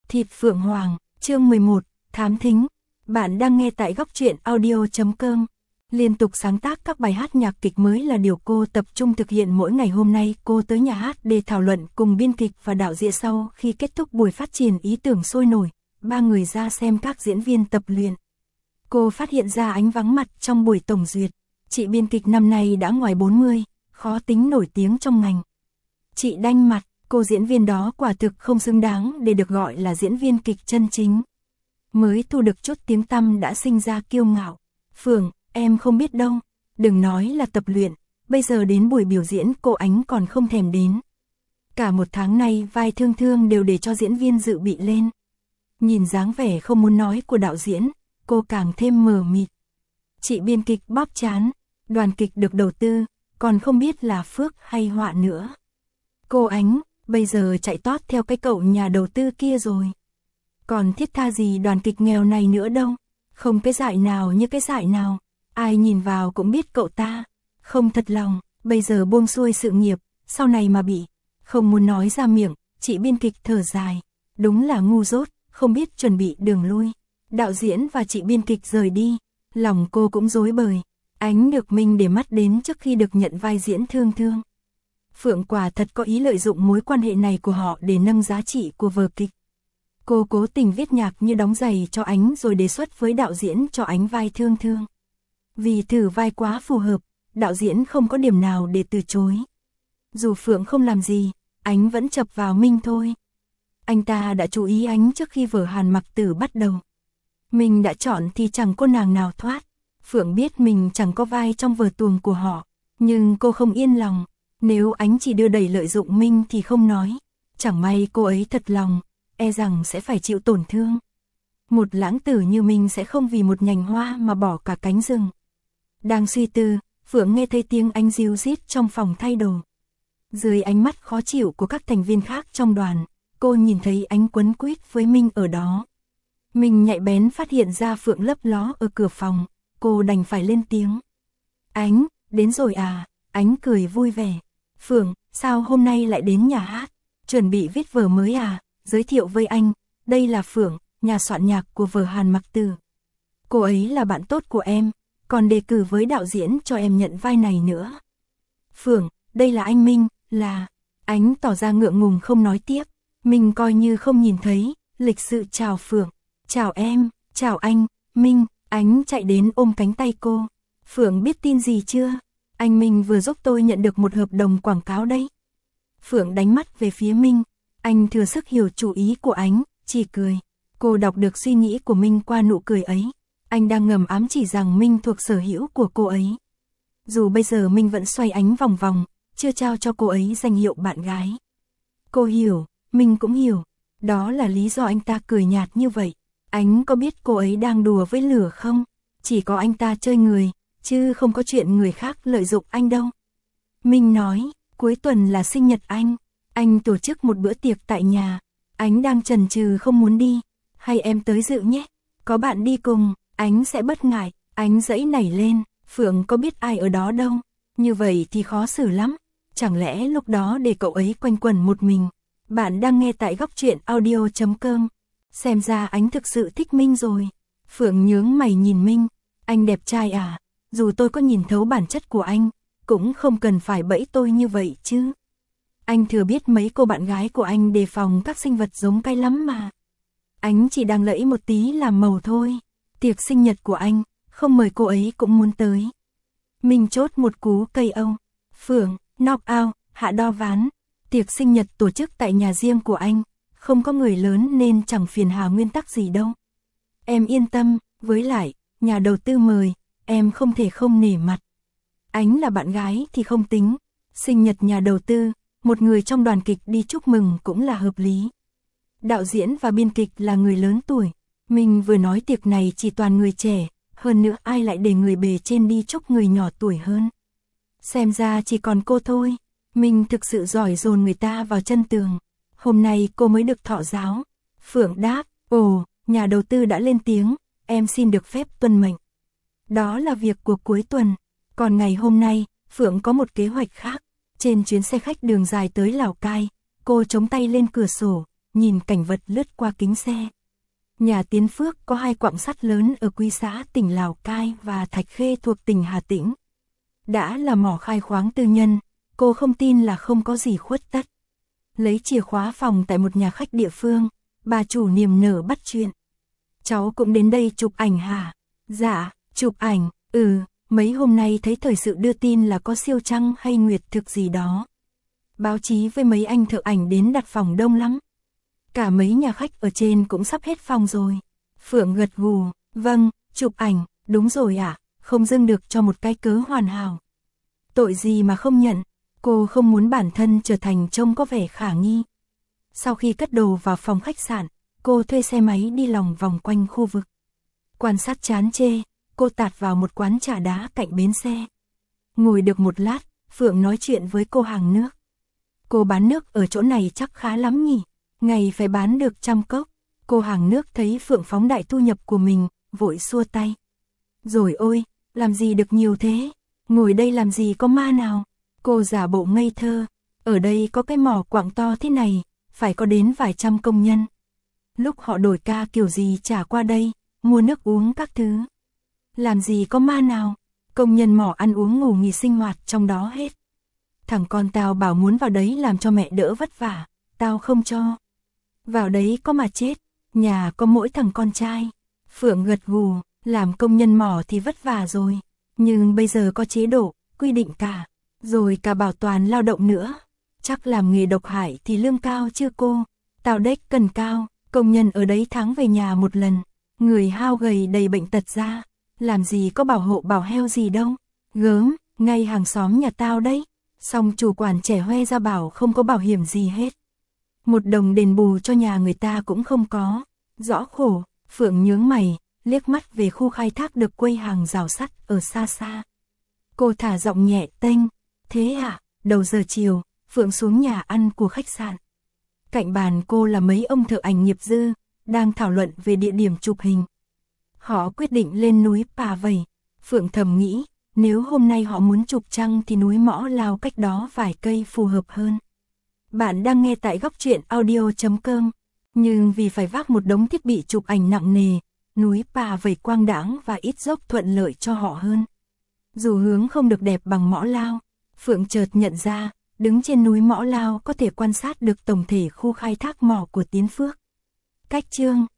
Thịt Phượng Hoàng, chương 11, Thám Thính. Bạn đang nghe tại góc truyện audio.com. Liên tục sáng tác các bài hát nhạc kịch mới là điều cô tập trung thực hiện mỗi ngày. Hôm nay cô tới nhà hát để thảo luận cùng biên kịch và đạo diễn. Sau khi kết thúc buổi phát triển ý tưởng sôi nổi, ba người ra xem các diễn viên tập luyện. Cô phát hiện ra Ánh vắng mặt trong buổi tổng duyệt. Chị biên kịch năm nay đã ngoài 40, khó tính nổi tiếng trong ngành. Chị đanh mặt, cô diễn viên đó quả thực không xứng đáng để được gọi là diễn viên kịch chân chính. Mới thu được chút tiếng tăm đã sinh ra kiêu ngạo. Phượng, em không biết đâu, đừng nói là tập luyện, bây giờ đến buổi biểu diễn cô Ánh còn không thèm đến. Cả một tháng nay vai Thương Thương đều để cho diễn viên dự bị lên. Nhìn dáng vẻ không muốn nói của đạo diễn, cô càng thêm mờ mịt. Chị biên kịch bóp chán, đoàn kịch được đầu tư, còn không biết là phước hay họa nữa. Cô Ánh, bây giờ chạy tót theo cái cậu nhà đầu tư kia rồi. Còn thiết tha gì đoàn kịch nghèo này nữa đâu, không cái dại nào như cái dại nào, ai nhìn vào cũng biết cậu ta không thật lòng, bây giờ buông xuôi sự nghiệp, sau này mà bị, không muốn nói ra miệng. Chị biên kịch thở dài, đúng là ngu dốt, không biết chuẩn bị đường lui. Đạo diễn và chị biên kịch rời đi, lòng cô cũng rối bời. Ánh được Minh để mắt đến trước khi được nhận vai diễn Thương Thương. Phượng quả thật có ý lợi dụng mối quan hệ này của họ để nâng giá trị của vở kịch. Cô cố tình viết nhạc như đóng giày cho Ánh rồi đề xuất với đạo diễn cho Ánh vai Thương Thương. Vì thử vai quá phù hợp, đạo diễn không có điểm nào để từ chối. Dù Phượng không làm gì, Ánh vẫn chập vào Minh thôi. Anh ta đã chú ý Ánh trước khi vở Hàn Mặc Tử bắt đầu. Mình đã chọn thì chẳng cô nàng nào thoát. Phượng biết mình chẳng có vai trong vở tuồng của họ, nhưng cô không yên lòng. Nếu Ánh chỉ đưa đẩy lợi dụng Minh thì không nói. Chẳng may cô ấy thật lòng, e rằng sẽ phải chịu tổn thương. Một lãng tử như Minh sẽ không vì một nhành hoa mà bỏ cả cánh rừng. Đang suy tư, Phượng nghe thấy tiếng Ánh ríu rít trong phòng thay đồ. Dưới ánh mắt khó chịu của các thành viên khác trong đoàn, cô nhìn thấy Ánh quấn quýt với Minh ở đó. Minh nhạy bén phát hiện ra Phượng lấp ló ở cửa phòng, cô đành phải lên tiếng. Ánh, đến rồi à? Ánh cười vui vẻ. Phượng, sao hôm nay lại đến nhà hát? Chuẩn bị viết vở mới à? Giới thiệu với anh, đây là Phượng, nhà soạn nhạc của vở Hàn Mặc Tử. Cô ấy là bạn tốt của em, còn đề cử với đạo diễn cho em nhận vai này nữa. Phượng, đây là anh Minh, là... Ánh tỏ ra ngượng ngùng không nói tiếp. Minh coi như không nhìn thấy, lịch sự chào Phượng. Chào em, chào anh, Minh. Ánh chạy đến ôm cánh tay cô. Phượng biết tin gì chưa? Anh Minh vừa giúp tôi nhận được một hợp đồng quảng cáo đấy. Phượng đánh mắt về phía Minh. Anh thừa sức hiểu chủ ý của Ánh, chỉ cười. Cô đọc được suy nghĩ của Minh qua nụ cười ấy. Anh đang ngầm ám chỉ rằng Minh thuộc sở hữu của cô ấy. Dù bây giờ Minh vẫn xoay Ánh vòng vòng, chưa trao cho cô ấy danh hiệu bạn gái. Cô hiểu, Minh cũng hiểu. Đó là lý do anh ta cười nhạt như vậy. Ánh có biết cô ấy đang đùa với lửa không? Chỉ có anh ta chơi người, chứ không có chuyện người khác lợi dụng anh đâu. Minh nói, cuối tuần là sinh nhật anh tổ chức một bữa tiệc tại nhà. Ánh đang chần chừ không muốn đi, hay em tới dự nhé? Có bạn đi cùng, Ánh sẽ bất ngại. Ánh giãy nảy lên, Phượng có biết ai ở đó đâu, như vậy thì khó xử lắm. Chẳng lẽ lúc đó để cậu ấy quanh quẩn một mình? Bạn đang nghe tại góc truyện audio.com. Xem ra Ánh thực sự thích Minh rồi. Phượng nhướng mày nhìn Minh. Anh đẹp trai à? Dù tôi có nhìn thấu bản chất của anh, cũng không cần phải bẫy tôi như vậy chứ. Anh thừa biết mấy cô bạn gái của anh đề phòng các sinh vật giống cái lắm mà. Ánh chỉ đang lẫy một tí làm màu thôi. Tiệc sinh nhật của anh, không mời cô ấy cũng muốn tới. Minh chốt một cú KO. Phượng, knock out, hạ đo ván. Tiệc sinh nhật tổ chức tại nhà riêng của anh, không có người lớn nên chẳng phiền hà nguyên tắc gì đâu. Em yên tâm, với lại, nhà đầu tư mời, em không thể không nể mặt. Ánh là bạn gái thì không tính, sinh nhật nhà đầu tư, một người trong đoàn kịch đi chúc mừng cũng là hợp lý. Đạo diễn và biên kịch là người lớn tuổi, mình vừa nói tiệc này chỉ toàn người trẻ, hơn nữa ai lại để người bề trên đi chúc người nhỏ tuổi hơn. Xem ra chỉ còn cô thôi, mình thực sự giỏi dồn người ta vào chân tường. Hôm nay cô mới được thọ giáo. Phượng đáp, ồ, nhà đầu tư đã lên tiếng, em xin được phép tuân mệnh. Đó là việc của cuối tuần, còn ngày hôm nay, Phượng có một kế hoạch khác. Trên chuyến xe khách đường dài tới Lào Cai, cô chống tay lên cửa sổ, nhìn cảnh vật lướt qua kính xe. Nhà Tiến Phước có 2 quặng sắt lớn ở Quy Xã tỉnh Lào Cai và Thạch Khê thuộc tỉnh Hà Tĩnh. Đã là mỏ khai khoáng tư nhân, cô không tin là không có gì khuất tất. Lấy chìa khóa phòng tại một nhà khách địa phương, bà chủ niềm nở bắt chuyện. Cháu cũng đến đây chụp ảnh hả? Dạ, chụp ảnh, mấy hôm nay thấy thời sự đưa tin là có siêu trăng hay nguyệt thực gì đó. Báo chí với mấy anh thợ ảnh đến đặt phòng đông lắm. Cả mấy nhà khách ở trên cũng sắp hết phòng rồi. Phượng gật gù, vâng, chụp ảnh, đúng rồi ạ, không dưng được cho một cái cớ hoàn hảo. Tội gì mà không nhận, cô không muốn bản thân trở thành trông có vẻ khả nghi. Sau khi cất đồ vào phòng khách sạn, cô thuê xe máy đi lòng vòng quanh khu vực. Quan sát chán chê, cô tạt vào một quán trà đá cạnh bến xe. Ngồi được một lát, Phượng nói chuyện với cô hàng nước. Cô bán nước ở chỗ này chắc khá lắm nhỉ, ngày phải bán được 100 cốc. Cô hàng nước thấy Phượng phóng đại thu nhập của mình, vội xua tay. Rồi ôi, làm gì được nhiều thế, ngồi đây làm gì có ma nào. Cô giả bộ ngây thơ, ở đây có cái mỏ quặng to thế này, phải có đến vài trăm công nhân. Lúc họ đổi ca kiểu gì trả qua đây, mua nước uống các thứ. Làm gì có ma nào, công nhân mỏ ăn uống ngủ nghỉ sinh hoạt trong đó hết. Thằng con tao bảo muốn vào đấy làm cho mẹ đỡ vất vả, tao không cho. Vào đấy có mà chết, nhà có mỗi thằng con trai. Phượng gật gù, làm công nhân mỏ thì vất vả rồi, nhưng bây giờ có chế độ, quy định cả, rồi cả bảo toàn lao động nữa. Chắc làm nghề độc hại thì lương cao chứ cô, tao đếch cần cao, công nhân ở đấy tháng về nhà một lần, người hao gầy đầy bệnh tật ra, làm gì có bảo hộ bảo heo gì đâu, gớm, ngay hàng xóm nhà tao đấy. Xong chủ quản trẻ hoe ra bảo không có bảo hiểm gì hết. Một đồng đền bù cho nhà người ta cũng không có. Rõ khổ, Phượng nhướng mày, liếc mắt về khu khai thác được quây hàng rào sắt ở xa xa. Cô thả giọng nhẹ tênh, thế à, đầu giờ chiều, Phượng xuống nhà ăn của khách sạn. Cạnh bàn cô là mấy ông thợ ảnh nghiệp dư, đang thảo luận về địa điểm chụp hình. Họ quyết định lên núi Pà Vầy. Phượng thầm nghĩ, nếu hôm nay họ muốn chụp trăng thì núi Mõ Lao cách đó vài cây phù hợp hơn. Bạn đang nghe tại góc truyện audio.com, nhưng vì phải vác một đống thiết bị chụp ảnh nặng nề, núi Pà Vầy quang đãng và ít dốc thuận lợi cho họ hơn. Dù hướng không được đẹp bằng Mõ Lao, Phượng chợt nhận ra, đứng trên núi Mõ Lao có thể quan sát được tổng thể khu khai thác mỏ của Tiến Phước. Cách chương